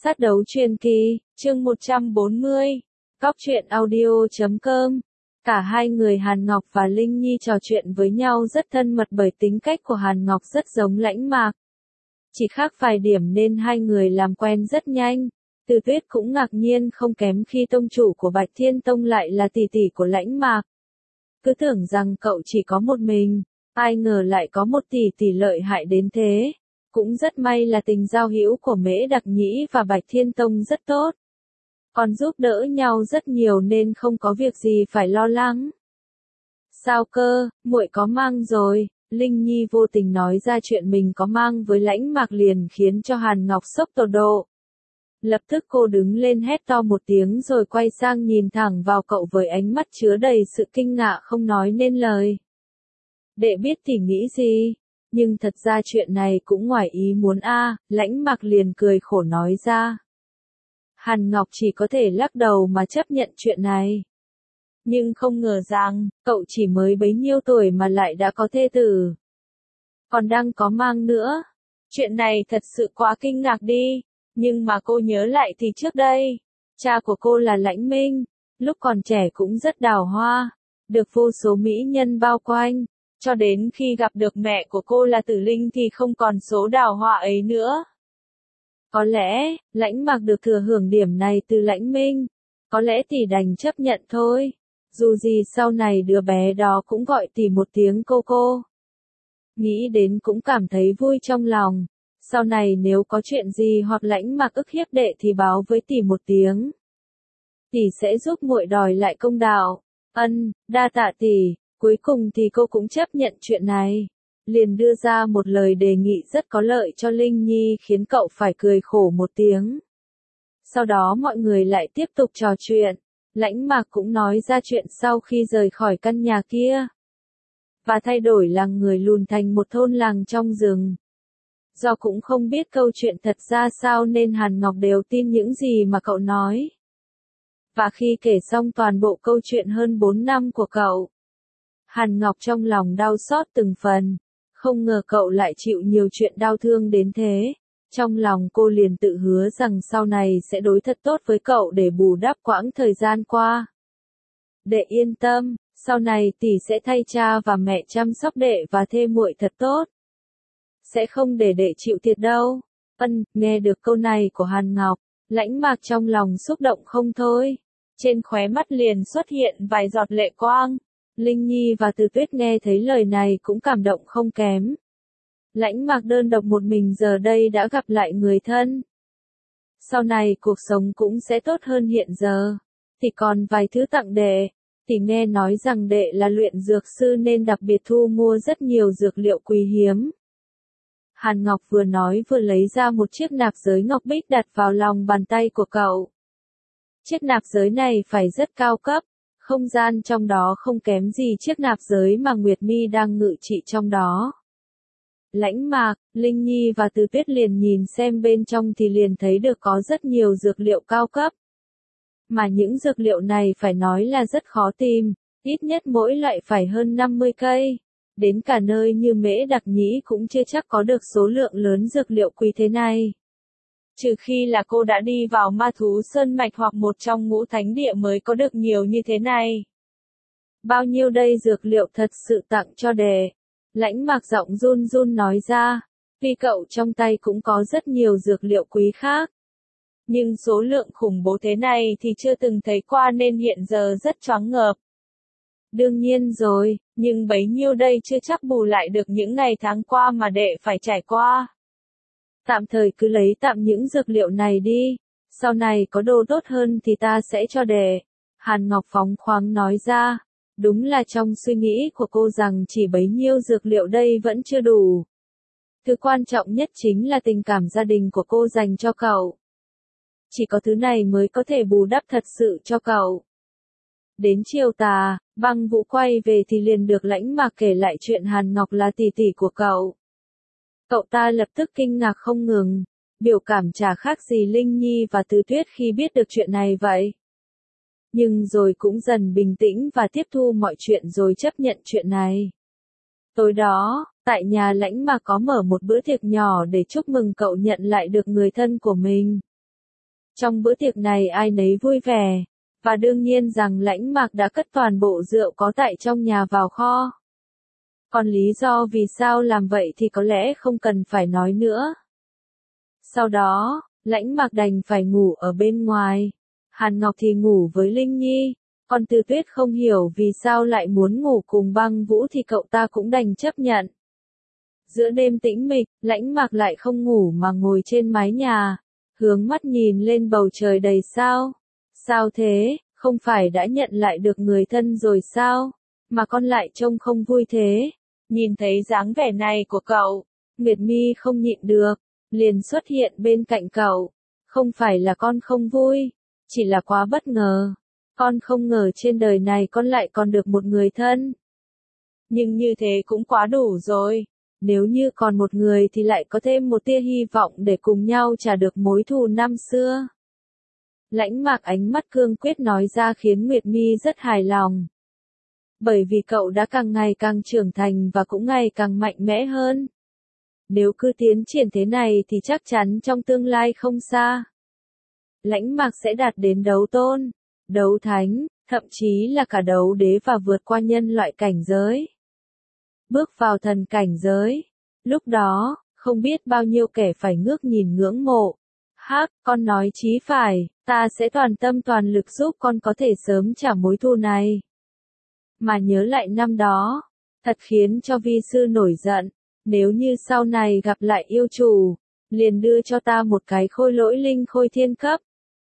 Sát đấu truyền kỳ, chương 140, Góc truyện audio.com. Cả hai người Hàn Ngọc và Linh Nhi trò chuyện với nhau rất thân mật bởi tính cách của Hàn Ngọc rất giống Lãnh Mạc. Chỉ khác vài điểm nên hai người làm quen rất nhanh. Từ Tuyết cũng ngạc nhiên không kém khi tông chủ của Bạch Thiên Tông lại là tỷ tỷ của Lãnh Mạc. Cứ tưởng rằng cậu chỉ có một mình, ai ngờ lại có một tỷ tỷ lợi hại đến thế. Cũng rất may là tình giao hữu của Mễ Đặc Nhĩ và Bạch Thiên Tông rất tốt. Còn giúp đỡ nhau rất nhiều nên không có việc gì phải lo lắng. Sao cơ, muội có mang rồi, Linh Nhi vô tình nói ra chuyện mình có mang với Lãnh Mạc liền khiến cho Hàn Ngọc sốc tột độ. Lập tức cô đứng lên hét to một tiếng rồi quay sang nhìn thẳng vào cậu với ánh mắt chứa đầy sự kinh ngạc không nói nên lời. Đệ biết thì nghĩ gì? Nhưng thật ra chuyện này cũng ngoài ý muốn Lãnh Mạc liền cười khổ nói ra. Hàn Ngọc chỉ có thể lắc đầu mà chấp nhận chuyện này. Nhưng không ngờ rằng, cậu chỉ mới bấy nhiêu tuổi mà lại đã có thê tử. Còn đang có mang nữa. Chuyện này thật sự quá kinh ngạc đi. Nhưng mà cô nhớ lại thì trước đây, cha của cô là Lãnh Minh, lúc còn trẻ cũng rất đào hoa, được vô số mỹ nhân bao quanh. Cho đến khi gặp được mẹ của cô là Tử Linh thì không còn số đào hoa ấy nữa. Có lẽ, Lãnh Mạc được thừa hưởng điểm này từ Lãnh Minh. Có lẽ tỷ đành chấp nhận thôi. Dù gì sau này đứa bé đó cũng gọi tỷ một tiếng cô. Nghĩ đến cũng cảm thấy vui trong lòng. Sau này nếu có chuyện gì hoặc Lãnh Mạc ức hiếp đệ thì báo với tỷ một tiếng. Tỷ sẽ giúp muội đòi lại công đạo. Đa tạ tỷ. Cuối cùng thì cô cũng chấp nhận chuyện này. Liền đưa ra một lời đề nghị rất có lợi cho Linh Nhi khiến cậu phải cười khổ một tiếng. Sau đó mọi người lại tiếp tục trò chuyện. Lãnh Mạc cũng nói ra chuyện sau khi rời khỏi căn nhà kia. Và thay đổi làng người lùn thành một thôn làng trong rừng. Do cũng không biết câu chuyện thật ra sao nên Hàn Ngọc đều tin những gì mà cậu nói. Và khi kể xong toàn bộ câu chuyện hơn 4 năm của cậu, Hàn Ngọc trong lòng đau xót từng phần, không ngờ cậu lại chịu nhiều chuyện đau thương đến thế. Trong lòng cô liền tự hứa rằng sau này sẽ đối thật tốt với cậu để bù đắp quãng thời gian qua. Đệ yên tâm, sau này tỷ sẽ thay cha và mẹ chăm sóc đệ và thê muội thật tốt. Sẽ không để đệ chịu thiệt đâu. Nghe được câu này của Hàn Ngọc, Lãnh Mạc trong lòng xúc động không thôi. Trên khóe mắt liền xuất hiện vài giọt lệ quang. Linh Nhi và Từ Tuyết nghe thấy lời này cũng cảm động không kém. Lãnh Mạc đơn độc một mình giờ đây đã gặp lại người thân. Sau này cuộc sống cũng sẽ tốt hơn hiện giờ. Thì còn vài thứ tặng đệ. Thì nghe nói rằng đệ là luyện dược sư nên đặc biệt thu mua rất nhiều dược liệu quý hiếm. Hàn Ngọc vừa nói vừa lấy ra một chiếc nạp giới ngọc bích đặt vào lòng bàn tay của cậu. Chiếc nạp giới này phải rất cao cấp. Không gian trong đó không kém gì chiếc nạp giới mà Nguyệt Mi đang ngự trị trong đó. Lãnh Mạc, Linh Nhi và Từ Tuyết liền nhìn xem bên trong thì liền thấy được có rất nhiều dược liệu cao cấp. Mà những dược liệu này phải nói là rất khó tìm, ít nhất mỗi loại phải hơn 50 cây. Đến cả nơi như Mễ Đặc Nhĩ cũng chưa chắc có được số lượng lớn dược liệu quý thế này. Trừ khi là cô đã đi vào Ma Thú Sơn Mạch hoặc một trong ngũ thánh địa mới có được nhiều như thế này. Bao nhiêu đây dược liệu thật sự tặng cho đệ. Lãnh Mạc giọng run run nói ra. Vì cậu trong tay cũng có rất nhiều dược liệu quý khác. Nhưng số lượng khủng bố thế này thì chưa từng thấy qua nên hiện giờ rất choáng ngợp. Đương nhiên rồi, nhưng bấy nhiêu đây chưa chắc bù lại được những ngày tháng qua mà đệ phải trải qua. Tạm thời cứ lấy tạm những dược liệu này đi, sau này có đồ tốt hơn thì ta sẽ cho đệ. Hàn Ngọc phóng khoáng nói ra, đúng là trong suy nghĩ của cô rằng chỉ bấy nhiêu dược liệu đây vẫn chưa đủ. Thứ quan trọng nhất chính là tình cảm gia đình của cô dành cho cậu. Chỉ có thứ này mới có thể bù đắp thật sự cho cậu. Đến chiều tà, Băng Vũ quay về thì liền được Lãnh Mạc kể lại chuyện Hàn Ngọc là tỷ tỷ của cậu. Cậu ta lập tức kinh ngạc không ngừng, biểu cảm chả khác gì Linh Nhi và Từ Tuyết khi biết được chuyện này vậy. Nhưng rồi cũng dần bình tĩnh và tiếp thu mọi chuyện rồi chấp nhận chuyện này. Tối đó, tại nhà Lãnh Mạc có mở một bữa tiệc nhỏ để chúc mừng cậu nhận lại được người thân của mình. Trong bữa tiệc này ai nấy vui vẻ, và đương nhiên rằng Lãnh Mạc đã cất toàn bộ rượu có tại trong nhà vào kho. Còn lý do vì sao làm vậy thì có lẽ không cần phải nói nữa. Sau đó, Lãnh Mạc đành phải ngủ ở bên ngoài. Hàn Ngọc thì ngủ với Linh Nhi. Còn Từ Tuyết không hiểu vì sao lại muốn ngủ cùng Băng Vũ thì cậu ta cũng đành chấp nhận. Giữa đêm tĩnh mịch, Lãnh Mạc lại không ngủ mà ngồi trên mái nhà, hướng mắt nhìn lên bầu trời đầy sao. Sao thế, không phải đã nhận lại được người thân rồi sao? Mà con lại trông không vui thế. Nhìn thấy dáng vẻ này của cậu, Nguyệt Mi không nhịn được, liền xuất hiện bên cạnh cậu. Không phải là con không vui, chỉ là quá bất ngờ. Con không ngờ trên đời này con lại còn được một người thân. Nhưng như thế cũng quá đủ rồi. Nếu như còn một người thì lại có thêm một tia hy vọng để cùng nhau trả được mối thù năm xưa. Lãnh Mạc ánh mắt cương quyết nói ra khiến Nguyệt Mi rất hài lòng. Bởi vì cậu đã càng ngày càng trưởng thành và cũng ngày càng mạnh mẽ hơn. Nếu cứ tiến triển thế này thì chắc chắn trong tương lai không xa, Lãnh Mạc sẽ đạt đến đấu tôn, đấu thánh, thậm chí là cả đấu đế và vượt qua nhân loại cảnh giới. Bước vào thần cảnh giới. Lúc đó, không biết bao nhiêu kẻ phải ngước nhìn ngưỡng mộ. Hắc, con nói chí phải, ta sẽ toàn tâm toàn lực giúp con có thể sớm trả mối thù này. Mà nhớ lại năm đó, thật khiến cho vi sư nổi giận. Nếu như sau này gặp lại yêu chủ, liền đưa cho ta một cái khôi lỗi linh khôi thiên cấp.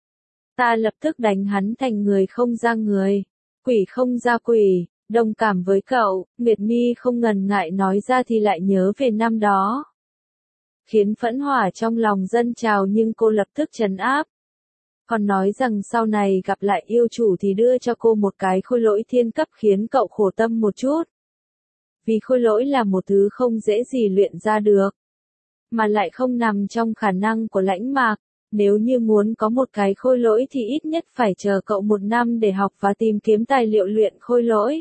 Ta lập tức đánh hắn thành người không ra người, quỷ không ra quỷ. Đồng cảm với cậu, Nguyệt Mi không ngần ngại nói ra thì lại nhớ về năm đó. Khiến phẫn hỏa trong lòng dâng trào nhưng cô lập tức trấn áp. Còn nói rằng sau này gặp lại yêu chủ thì đưa cho cô một cái khôi lỗi thiên cấp khiến cậu khổ tâm một chút. Vì khôi lỗi là một thứ không dễ gì luyện ra được. Mà lại không nằm trong khả năng của Lãnh Mạc. Nếu như muốn có một cái khôi lỗi thì ít nhất phải chờ cậu 1 năm để học và tìm kiếm tài liệu luyện khôi lỗi.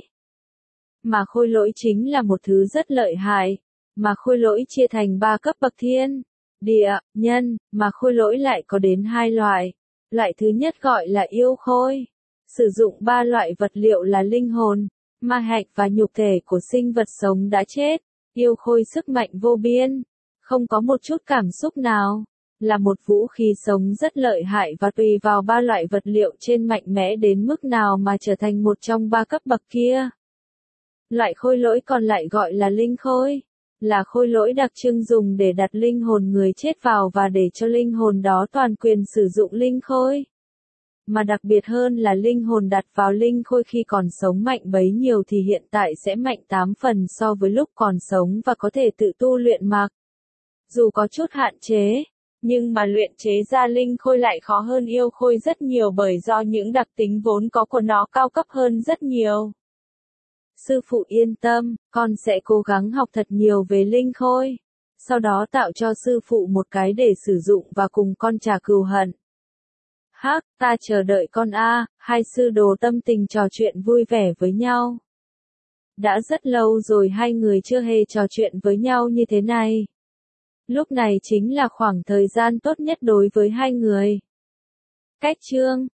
Mà khôi lỗi chính là một thứ rất lợi hại. Mà khôi lỗi chia thành 3 cấp bậc thiên, địa, nhân, mà khôi lỗi lại có đến 2 loại. Loại thứ nhất gọi là yêu khôi. Sử dụng 3 loại vật liệu là linh hồn, ma hạch và nhục thể của sinh vật sống đã chết. Yêu khôi sức mạnh vô biên, không có một chút cảm xúc nào. Là một vũ khí sống rất lợi hại và tùy vào 3 loại vật liệu trên mạnh mẽ đến mức nào mà trở thành một trong 3 cấp bậc kia. Loại khôi lỗi còn lại gọi là linh khôi, là khôi lỗi đặc trưng dùng để đặt linh hồn người chết vào và để cho linh hồn đó toàn quyền sử dụng linh khôi. Mà đặc biệt hơn là linh hồn đặt vào linh khôi khi còn sống mạnh bấy nhiêu thì hiện tại sẽ mạnh 8 phần so với lúc còn sống và có thể tự tu luyện mặc. Dù có chút hạn chế, nhưng mà luyện chế ra linh khôi lại khó hơn yêu khôi rất nhiều bởi do những đặc tính vốn có của nó cao cấp hơn rất nhiều. Sư phụ yên tâm, con sẽ cố gắng học thật nhiều về linh khôi. Sau đó tạo cho sư phụ một cái để sử dụng và cùng con trả cừu hận. Hắc, ta chờ đợi con a. Hai sư đồ tâm tình trò chuyện vui vẻ với nhau. Đã rất lâu rồi hai người chưa hề trò chuyện với nhau như thế này. Lúc này chính là khoảng thời gian tốt nhất đối với hai người. Cách chương